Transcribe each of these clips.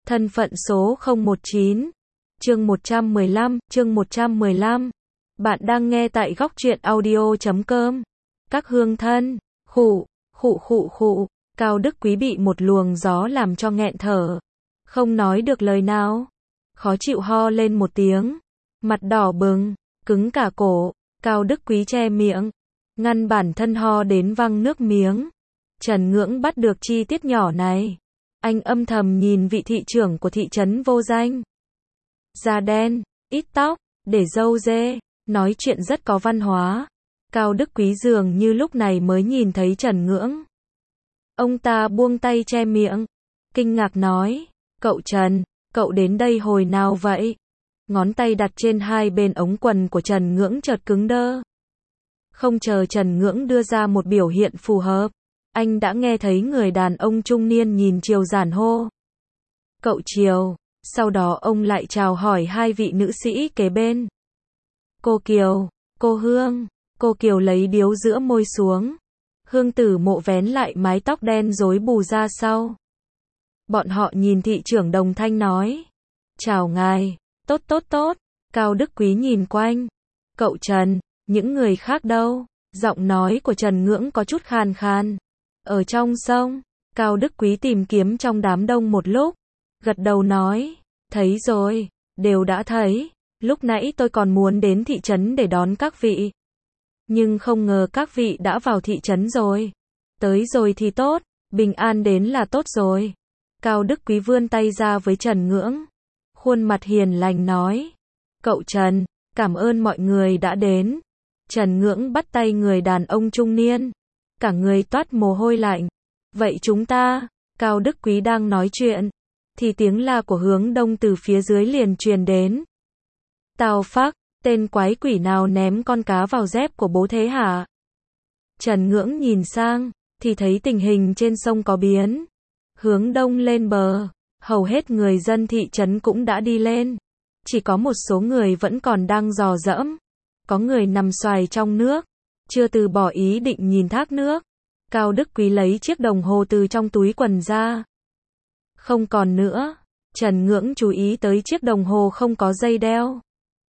Thân phận số 019. Chương 115. Bạn đang nghe tại góc truyện audio.com. Các hương thân. Khụ. Cao Đức Quý bị một luồng gió làm cho nghẹn thở. Không nói được lời nào. Khó chịu ho lên một tiếng. Mặt đỏ bừng, cứng cả cổ. Cao Đức Quý che miệng, ngăn bản thân ho đến văng nước miếng. Trần Ngưỡng bắt được chi tiết nhỏ này. Anh âm thầm nhìn vị thị trưởng của thị trấn vô danh. Da đen, ít tóc, để râu dê, nói chuyện rất có văn hóa. Cao Đức Quý dường như lúc này mới nhìn thấy Trần Ngưỡng. Ông ta buông tay che miệng, kinh ngạc nói, cậu Trần, cậu đến đây hồi nào vậy? Ngón tay đặt trên hai bên ống quần của Trần Ngưỡng chợt cứng đơ. Không chờ Trần Ngưỡng đưa ra một biểu hiện phù hợp, anh đã nghe thấy người đàn ông trung niên nhìn Triều Giản hô. Cậu Triều, sau đó ông lại chào hỏi hai vị nữ sĩ kế bên. Cô Kiều, cô Hương, cô Kiều lấy điếu giữa môi xuống. Hương Tử Mộ vén lại mái tóc đen rối bù ra sau. Bọn họ nhìn thị trưởng đồng thanh nói. Chào ngài, tốt. Cao Đức Quý nhìn quanh. Cậu Trần, những người khác đâu? Giọng nói của Trần Ngưỡng có chút khàn khàn. Ở trong sông. Cao Đức Quý tìm kiếm trong đám đông một lúc. Gật đầu nói. Thấy rồi, đều đã thấy. Lúc nãy tôi còn muốn đến thị trấn để đón các vị. Nhưng không ngờ các vị đã vào thị trấn rồi. Tới rồi thì tốt, bình an đến là tốt rồi. Cao Đức Quý vươn tay ra với Trần Ngưỡng. Khuôn mặt hiền lành nói. Cậu Trần, cảm ơn mọi người đã đến. Trần Ngưỡng bắt tay người đàn ông trung niên. Cả người toát mồ hôi lạnh. Vậy chúng ta, Cao Đức Quý đang nói chuyện. Thì tiếng la của Hướng Đông từ phía dưới liền truyền đến. Tào phác, tên quái quỷ nào ném con cá vào dép của bố thế hả? Trần Ngưỡng nhìn sang, thì thấy tình hình trên sông có biến. Hướng Đông lên bờ, hầu hết người dân thị trấn cũng đã đi lên. Chỉ có một số người vẫn còn đang dò dẫm. Có người nằm xoài trong nước, chưa từ bỏ ý định nhìn thác nước. Cao Đức Quý lấy chiếc đồng hồ từ trong túi quần ra. Không còn nữa. Trần Ngưỡng chú ý tới chiếc đồng hồ không có dây đeo.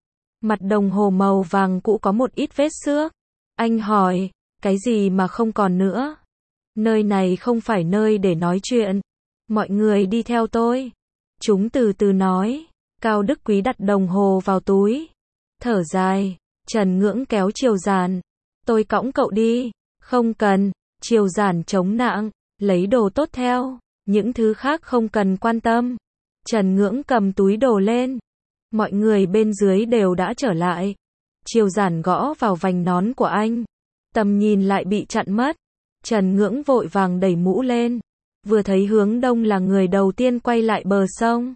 Mặt đồng hồ màu vàng cũ có một ít vết xước. Anh hỏi, cái gì mà không còn nữa? Nơi này không phải nơi để nói chuyện. Mọi người đi theo tôi. Chúng từ từ nói. Cao Đức Quý đặt đồng hồ vào túi. Thở dài. Trần Ngưỡng kéo Triều Giản. Tôi cõng cậu đi. Không cần. Triều Giản chống nặng. Lấy đồ tốt theo. Những thứ khác không cần quan tâm. Trần Ngưỡng cầm túi đồ lên. Mọi người bên dưới đều đã trở lại. Triều Giản gõ vào vành nón của anh. Tầm nhìn lại bị chặn mất. Trần Ngưỡng vội vàng đẩy mũ lên. Vừa thấy Hướng Đông là người đầu tiên quay lại bờ sông.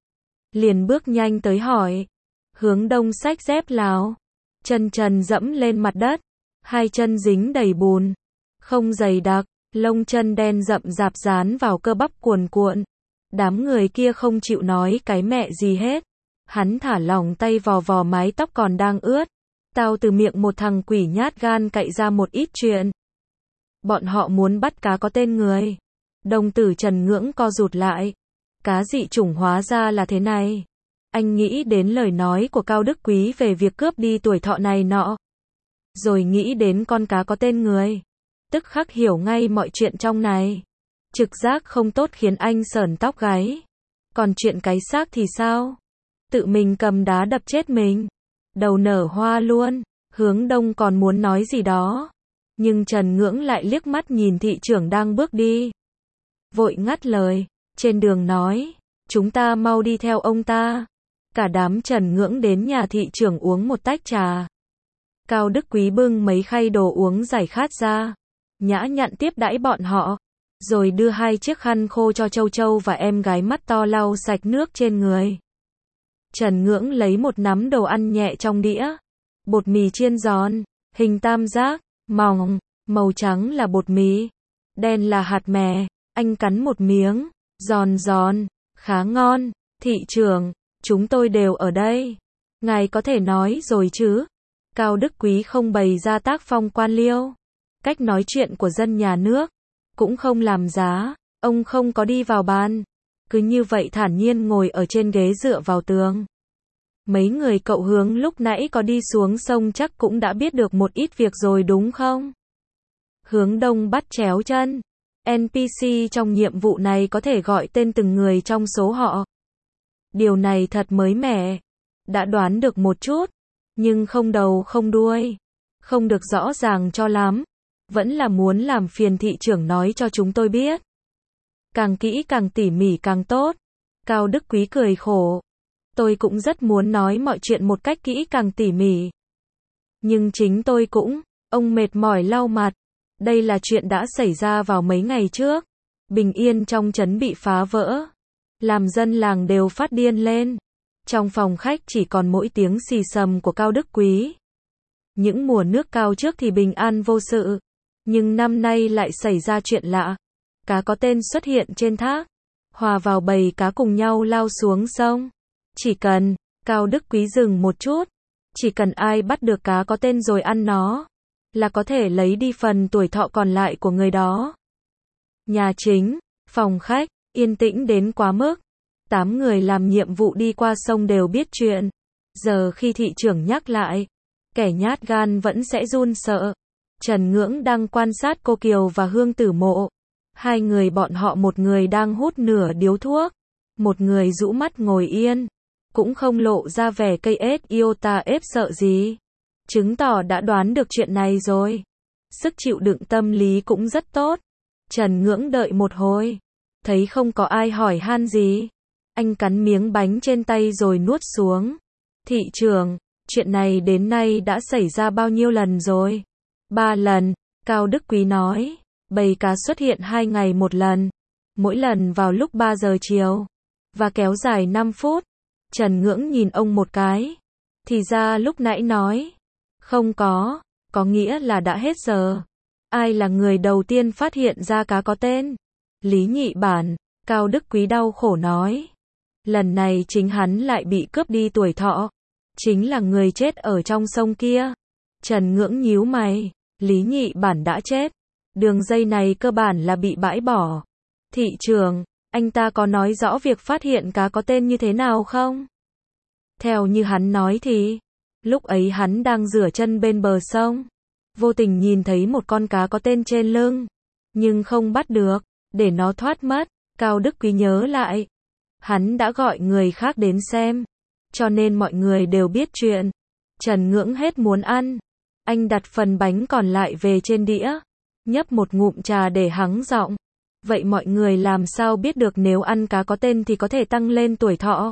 Liền bước nhanh tới hỏi. Hướng Đông xách dép Lào. Chân trần dẫm lên mặt đất. Hai chân dính đầy bùn. Không dày đặc, lông chân đen rậm rạp dán vào cơ bắp cuồn cuộn. Đám người kia không chịu nói cái mẹ gì hết. Hắn thả lỏng tay vò vò mái tóc còn đang ướt. Tao từ miệng một thằng quỷ nhát gan cậy ra một ít chuyện. Bọn họ muốn bắt cá có tên người. Đồng tử Trần Ngưỡng co rụt lại. Cá dị chủng hóa ra là thế này. Anh nghĩ đến lời nói của Cao Đức Quý về việc cướp đi tuổi thọ này nọ. Rồi nghĩ đến con cá có tên người. Tức khắc hiểu ngay mọi chuyện trong này. Trực giác không tốt khiến anh sởn tóc gáy. Còn chuyện cái xác thì sao? Tự mình cầm đá đập chết mình. Đầu nở hoa luôn. Hướng Đông còn muốn nói gì đó. Nhưng Trần Ngưỡng lại liếc mắt nhìn thị trưởng đang bước đi. Vội ngắt lời. Trên đường nói. Chúng ta mau đi theo ông ta. Cả đám Trần Ngưỡng đến nhà thị trưởng uống một tách trà. Cao Đức Quý bưng mấy khay đồ uống giải khát ra. Nhã nhặn tiếp đãi bọn họ. Rồi đưa hai chiếc khăn khô cho Châu Châu và em gái mắt to lau sạch nước trên người. Trần Ngưỡng lấy một nắm đồ ăn nhẹ trong đĩa. Bột mì chiên giòn, hình tam giác, mỏng, màu trắng là bột mì, đen là hạt mè. Anh cắn một miếng, giòn giòn, khá ngon. Thị trưởng, chúng tôi đều ở đây. Ngài có thể nói rồi chứ? Cao Đức Quý không bày ra tác phong quan liêu. Cách nói chuyện của dân nhà nước. Cũng không làm giá. Ông không có đi vào bàn. cứ như vậy thản nhiên ngồi ở trên ghế dựa vào tường. Mấy người cậu Hướng lúc nãy có đi xuống sông chắc cũng đã biết được một ít việc rồi đúng không? Hướng Đông bắt chéo chân. NPC trong nhiệm vụ này có thể gọi tên từng người trong số họ. Điều này thật mới mẻ. Đã đoán được một chút, nhưng không đầu không đuôi. Không được rõ ràng cho lắm. Vẫn là muốn làm phiền thị trưởng nói cho chúng tôi biết. Càng kỹ càng tỉ mỉ càng tốt. Cao Đức Quý cười khổ. Tôi cũng rất muốn nói mọi chuyện một cách kỹ càng tỉ mỉ. Nhưng chính tôi cũng, ông mệt mỏi lau mặt. Đây là chuyện đã xảy ra vào mấy ngày trước. Bình yên trong trấn bị phá vỡ. Làm dân làng đều phát điên lên. Trong phòng khách chỉ còn mỗi tiếng xì xầm của Cao Đức Quý. Những mùa nước cao trước thì bình an vô sự. Nhưng năm nay lại xảy ra chuyện lạ. Cá có tên xuất hiện trên thác. Hòa vào bầy cá cùng nhau lao xuống sông. Chỉ cần, Cao Đức Quý dừng một chút. Chỉ cần ai bắt được cá có tên rồi ăn nó, là có thể lấy đi phần tuổi thọ còn lại của người đó. Nhà chính, phòng khách, yên tĩnh đến quá mức. 8 người làm nhiệm vụ đi qua sông đều biết chuyện. Giờ khi thị trưởng nhắc lại, kẻ nhát gan vẫn sẽ run sợ. Trần Ngưỡng đang quan sát cô Kiều và Hương Tử Mộ. Hai người bọn họ, một người đang hút nửa điếu thuốc, một người rũ mắt ngồi yên, cũng không lộ ra vẻ cây ết iota ép sợ gì. Chứng tỏ đã đoán được chuyện này rồi. Sức chịu đựng tâm lý cũng rất tốt. Trần Ngưỡng đợi một hồi, thấy không có ai hỏi han gì. Anh cắn miếng bánh trên tay rồi nuốt xuống. Thị trưởng, chuyện này đến nay đã xảy ra bao nhiêu lần rồi? 3 lần, Cao Đức Quý nói. Bầy cá xuất hiện 2 ngày một lần. Mỗi lần vào lúc 3 giờ chiều. Và kéo dài 5 phút. Trần Ngưỡng nhìn ông một cái. Thì ra lúc nãy nói. Không có nghĩa là đã hết giờ. Ai là người đầu tiên phát hiện ra cá có tên? Lý Nhị Bản, Cao Đức Quý đau khổ nói. Lần này chính hắn lại bị cướp đi tuổi thọ. Chính là người chết ở trong sông kia. Trần Ngưỡng nhíu mày. Lý Nhị Bản đã chết. Đường dây này cơ bản là bị bãi bỏ. Thị trưởng, anh ta có nói rõ việc phát hiện cá có tên như thế nào không? Theo như hắn nói thì, lúc ấy hắn đang rửa chân bên bờ sông. Vô tình nhìn thấy một con cá có tên trên lưng. Nhưng không bắt được, để nó thoát mất. Cao Đức Quý nhớ lại. Hắn đã gọi người khác đến xem. Cho nên mọi người đều biết chuyện. Trần Ngưỡng hết muốn ăn. Anh đặt phần bánh còn lại về trên đĩa. Nhấp một ngụm trà để hắng giọng. Vậy mọi người làm sao biết được nếu ăn cá có tên thì có thể tăng lên tuổi thọ?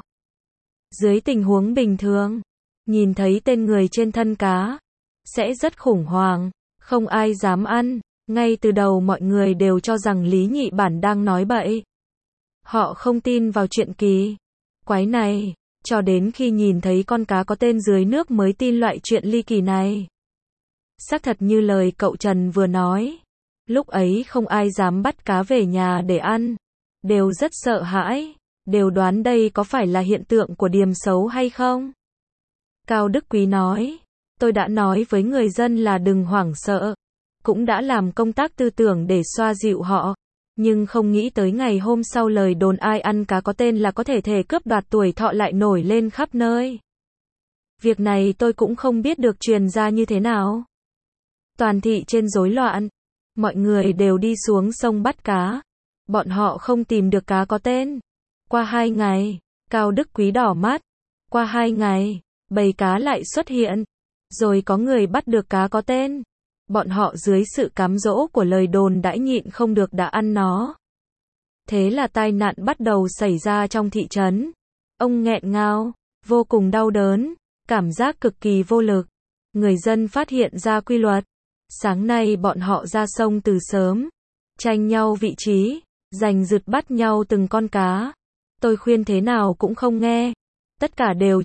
Dưới tình huống bình thường, nhìn thấy tên người trên thân cá, sẽ rất khủng hoảng, không ai dám ăn. Ngay từ đầu mọi người đều cho rằng Lý Nhị Bản đang nói bậy. Họ không tin vào chuyện kỳ quái này, cho đến khi nhìn thấy con cá có tên dưới nước mới tin loại chuyện ly kỳ này. Xác thật như lời cậu Trần vừa nói. Lúc ấy không ai dám bắt cá về nhà để ăn. Đều rất sợ hãi. Đều đoán đây có phải là hiện tượng của điềm xấu hay không? Cao Đức Quý nói. Tôi đã nói với người dân là đừng hoảng sợ. Cũng đã làm công tác tư tưởng để xoa dịu họ. Nhưng không nghĩ tới ngày hôm sau lời đồn ai ăn cá có tên là có thể cướp đoạt tuổi thọ lại nổi lên khắp nơi. Việc này tôi cũng không biết được truyền ra như thế nào. Toàn thị trên rối loạn. Mọi người đều đi xuống sông bắt cá. Bọn họ không tìm được cá có tên. Qua 2 ngày, Cao Đức Quý đỏ mắt. Qua 2 ngày, bầy cá lại xuất hiện. Rồi có người bắt được cá có tên. Bọn họ dưới sự cám dỗ của lời đồn đãi nhịn không được đã ăn nó. Thế là tai nạn bắt đầu xảy ra trong thị trấn. Ông nghẹn ngào, vô cùng đau đớn, cảm giác cực kỳ vô lực. Người dân phát hiện ra quy luật. Sáng nay bọn họ ra sông từ sớm, tranh nhau vị trí, giành giật bắt nhau từng con cá. Tôi khuyên thế nào cũng không nghe. Tất cả đều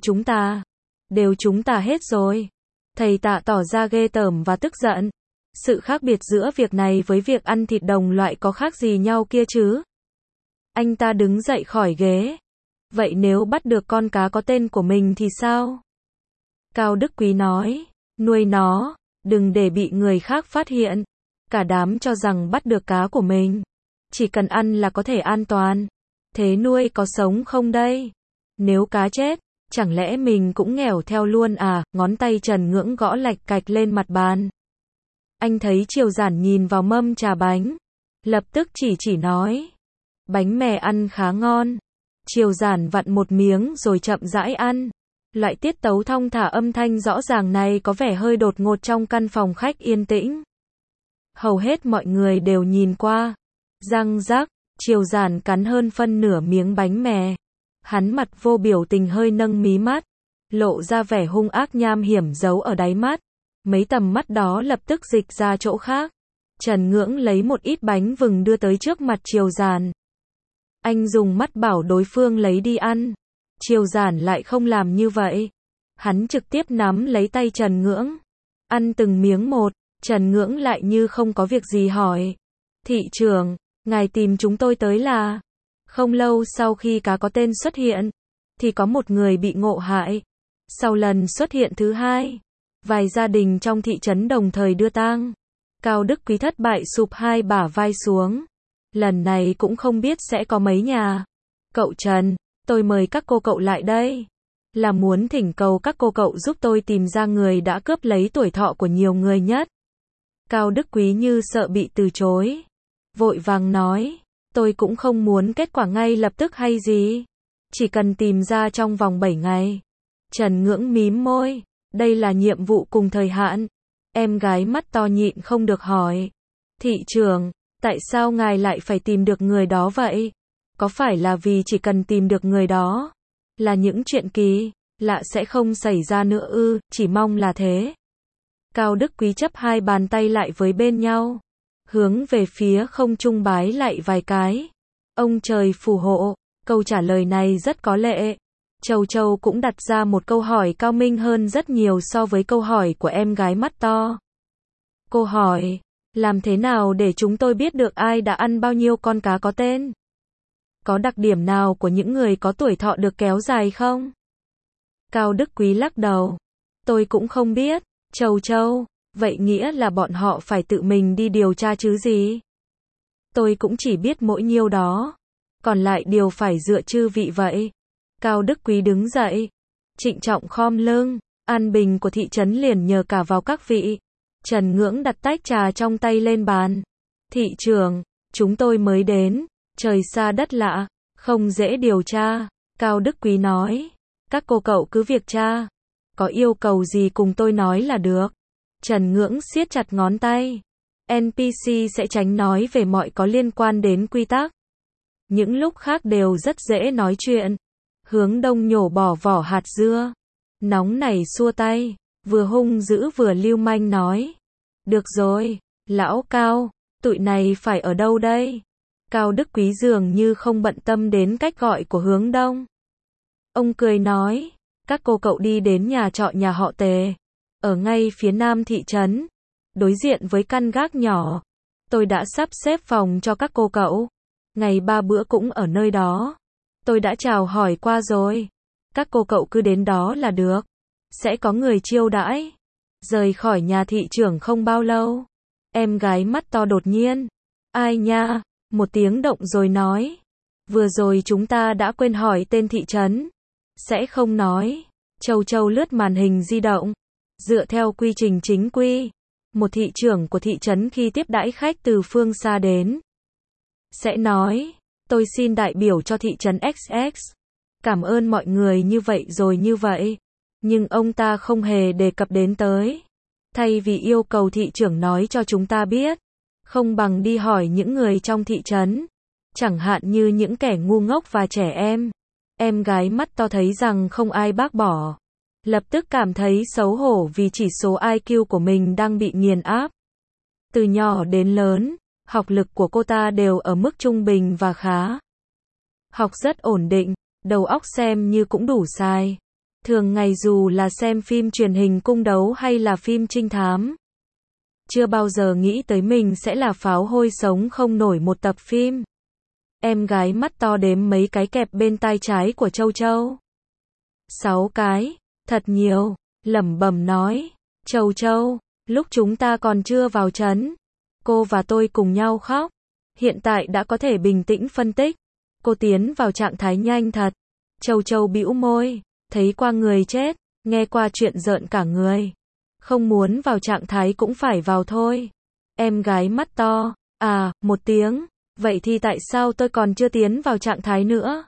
chúng ta hết rồi. Thầy Tạ tỏ ra ghê tởm và tức giận. Sự khác biệt giữa việc này với việc ăn thịt đồng loại có khác gì nhau kia chứ? Anh ta đứng dậy khỏi ghế. Vậy nếu bắt được con cá có tên của mình thì sao? Cao Đức Quý nói, nuôi nó, đừng để bị người khác phát hiện. Cả đám cho rằng bắt được cá của mình, chỉ cần ăn là có thể an toàn. Thế nuôi có sống không đây? Nếu cá chết, chẳng lẽ mình cũng nghèo theo luôn à? Ngón tay Trần Ngưỡng gõ lạch cạch lên mặt bàn. Anh thấy Triều Giản nhìn vào mâm trà bánh, lập tức chỉ nói. Bánh mè ăn khá ngon. Triều Giản vặn một miếng rồi chậm rãi ăn. Loại tiết tấu thong thả âm thanh rõ ràng này có vẻ hơi đột ngột trong căn phòng khách yên tĩnh. Hầu hết mọi người đều nhìn qua. Răng rắc, Triều Giản cắn hơn phân nửa miếng bánh mè. Hắn mặt vô biểu tình hơi nâng mí mắt, lộ ra vẻ hung ác nham hiểm giấu ở đáy mắt. Mấy tầm mắt đó lập tức dịch ra chỗ khác. Trần Ngưỡng lấy một ít bánh vừng đưa tới trước mặt Triều Giản. Anh dùng mắt bảo đối phương lấy đi ăn. Triều Giản lại không làm như vậy. Hắn trực tiếp nắm lấy tay Trần Ngưỡng. Ăn từng miếng một. Trần Ngưỡng lại như không có việc gì hỏi. Thị trưởng, ngài tìm chúng tôi tới là... Không lâu sau khi cá có tên xuất hiện, thì có một người bị ngộ hại. Sau lần xuất hiện thứ hai, vài gia đình trong thị trấn đồng thời đưa tang. Cao Đức Quý thất bại sụp hai bả vai xuống. Lần này cũng không biết sẽ có mấy nhà. Cậu Trần, tôi mời các cô cậu lại đây. Là muốn thỉnh cầu các cô cậu giúp tôi tìm ra người đã cướp lấy tuổi thọ của nhiều người nhất. Cao Đức Quý như sợ bị từ chối. Vội vàng nói, tôi cũng không muốn kết quả ngay lập tức hay gì. Chỉ cần tìm ra trong vòng 7 ngày. Trần Ngưỡng mím môi, đây là nhiệm vụ cùng thời hạn. Em gái mắt to nhịn không được hỏi. Thị trưởng, tại sao ngài lại phải tìm được người đó vậy? Có phải là vì chỉ cần tìm được người đó, là những chuyện kỳ lạ sẽ không xảy ra nữa ư? Chỉ mong là thế. Cao Đức Quý chấp hai bàn tay lại với bên nhau, hướng về phía không trung bái lại vài cái. Ông trời phù hộ, câu trả lời này rất có lệ. Châu Châu cũng đặt ra một câu hỏi cao minh hơn rất nhiều so với câu hỏi của em gái mắt to. Cô hỏi, làm thế nào để chúng tôi biết được ai đã ăn bao nhiêu con cá có tên? Có đặc điểm nào của những người có tuổi thọ được kéo dài không? Cao Đức Quý lắc đầu. Tôi cũng không biết. Châu Châu, vậy nghĩa là bọn họ phải tự mình đi điều tra chứ gì? Tôi cũng chỉ biết mỗi nhiêu đó. Còn lại điều phải dựa chư vị vậy. Cao Đức Quý đứng dậy, trịnh trọng khom lưng. An bình của thị trấn liền nhờ cả vào các vị. Trần Ngưỡng đặt tách trà trong tay lên bàn. Thị trưởng, chúng tôi mới đến. Trời xa đất lạ, không dễ điều tra. Cao Đức Quý nói. Các cô cậu cứ việc tra. Có yêu cầu gì cùng tôi nói là được. Trần Ngưỡng siết chặt ngón tay. NPC sẽ tránh nói về mọi có liên quan đến quy tắc. Những lúc khác đều rất dễ nói chuyện. Hướng Đông nhổ bỏ vỏ hạt dưa. Nóng nảy xua tay, vừa hung dữ vừa lưu manh nói. Được rồi, lão Cao, tụi này phải ở đâu đây? Cao Đức Quý dường như không bận tâm đến cách gọi của Hướng Đông. Ông cười nói, các cô cậu đi đến nhà trọ nhà họ Tề, ở ngay phía nam thị trấn, đối diện với căn gác nhỏ. Tôi đã sắp xếp phòng cho các cô cậu. Ngày 3 bữa cũng ở nơi đó. Tôi đã chào hỏi qua rồi. Các cô cậu cứ đến đó là được. Sẽ có người chiêu đãi. Rời khỏi nhà thị trưởng không bao lâu, em gái mắt to đột nhiên. Ai nha? Một tiếng động rồi nói. Vừa rồi chúng ta đã quên hỏi tên thị trấn. Sẽ không nói. Châu Châu lướt màn hình di động. Dựa theo quy trình chính quy, một thị trưởng của thị trấn khi tiếp đãi khách từ phương xa đến, sẽ nói, tôi xin đại biểu cho thị trấn XX. Cảm ơn mọi người như vậy rồi như vậy. Nhưng ông ta không hề đề cập đến tới. Thay vì yêu cầu thị trưởng nói cho chúng ta biết, không bằng đi hỏi những người trong thị trấn. Chẳng hạn như những kẻ ngu ngốc và trẻ em. Em gái mắt to thấy rằng không ai bác bỏ. Lập tức cảm thấy xấu hổ vì chỉ số IQ của mình đang bị nghiền áp. Từ nhỏ đến lớn, học lực của cô ta đều ở mức trung bình và khá. Học rất ổn định, đầu óc xem như cũng đủ xài. Thường ngày dù là xem phim truyền hình cung đấu hay là phim trinh thám, chưa bao giờ nghĩ tới mình sẽ là pháo hôi sống không nổi một tập phim. Em gái mắt to đếm mấy cái kẹp bên tai trái của Châu Châu. 6 cái, thật nhiều, lẩm bẩm nói. Châu Châu, lúc chúng ta còn chưa vào trấn, cô và tôi cùng nhau khóc. Hiện tại đã có thể bình tĩnh phân tích. cô tiến vào trạng thái nhanh thật. Châu Châu bĩu môi, thấy qua người chết, nghe qua chuyện rợn cả người. Không muốn vào trạng thái cũng phải vào thôi. Em gái mắt to, à, một tiếng, vậy thì tại sao tôi còn chưa tiến vào trạng thái nữa?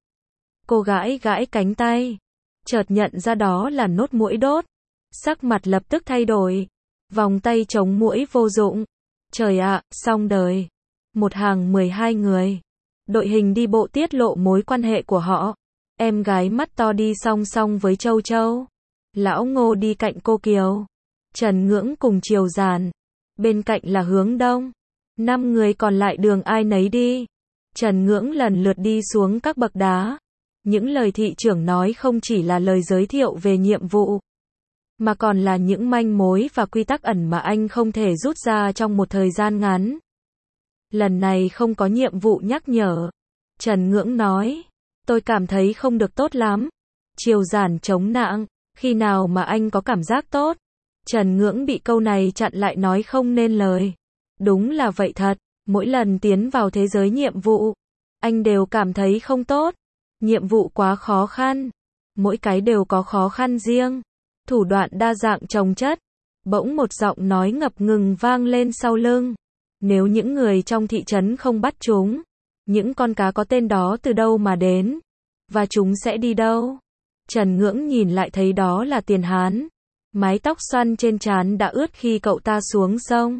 Cô gãi gãi cánh tay, chợt nhận ra đó là nốt muỗi đốt. Sắc mặt lập tức thay đổi. Vòng tay chống muỗi vô dụng. Trời ạ, xong đời. Một hàng 12 người. Đội hình đi bộ tiết lộ mối quan hệ của họ. Em gái mắt to đi song song với Châu Châu. Lão Ngô đi cạnh cô Kiều. Trần Ngưỡng cùng Triều Giản. Bên cạnh là Hướng Đông. 5 người còn lại đường ai nấy đi. Trần Ngưỡng lần lượt đi xuống các bậc đá. Những lời thị trưởng nói không chỉ là lời giới thiệu về nhiệm vụ, mà còn là những manh mối và quy tắc ẩn mà anh không thể rút ra trong một thời gian ngắn. Lần này không có nhiệm vụ nhắc nhở. Trần Ngưỡng nói, tôi cảm thấy không được tốt lắm. Triều Giản chống nạng, khi nào mà anh có cảm giác tốt? Trần Ngưỡng bị câu này chặn lại nói không nên lời. Đúng là vậy thật, mỗi lần tiến vào thế giới nhiệm vụ, anh đều cảm thấy không tốt. Nhiệm vụ quá khó khăn. Mỗi cái đều có khó khăn riêng. Thủ đoạn đa dạng chồng chất. Bỗng một giọng nói ngập ngừng vang lên sau lưng. Nếu những người trong thị trấn không bắt chúng, những con cá có tên đó từ đâu mà đến? Và chúng sẽ đi đâu? Trần Ngưỡng nhìn lại thấy đó là Tiền Hán. Mái tóc xoăn trên trán đã ướt khi cậu ta xuống sông.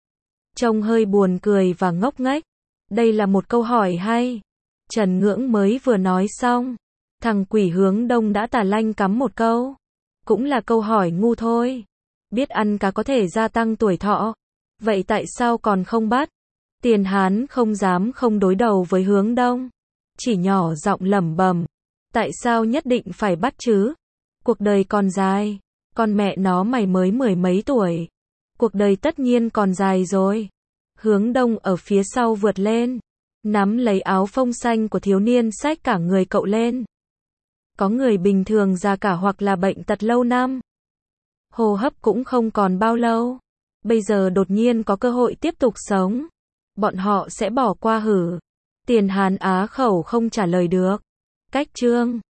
Trông hơi buồn cười và ngốc nghếch. Đây là một câu hỏi hay. Trần Ngưỡng mới vừa nói xong, thằng quỷ Hướng Đông đã tà lanh cắm một câu. Cũng là câu hỏi ngu thôi. Biết ăn cá có thể gia tăng tuổi thọ. Vậy tại sao còn không bắt? Tiền Hán không dám không đối đầu với Hướng Đông. Chỉ nhỏ giọng lẩm bẩm. Tại sao nhất định phải bắt chứ? Cuộc đời còn dài. Con mẹ nó mày mới 10 mấy tuổi. Cuộc đời tất nhiên còn dài rồi. Hướng Đông ở phía sau vượt lên. Nắm lấy áo phông xanh của thiếu niên xách cả người cậu lên. Có người bình thường già cả hoặc là bệnh tật lâu năm. Hô hấp cũng không còn bao lâu. Bây giờ đột nhiên có cơ hội tiếp tục sống. Bọn họ sẽ bỏ qua hử? Tiền Hán á khẩu không trả lời được. Cách chương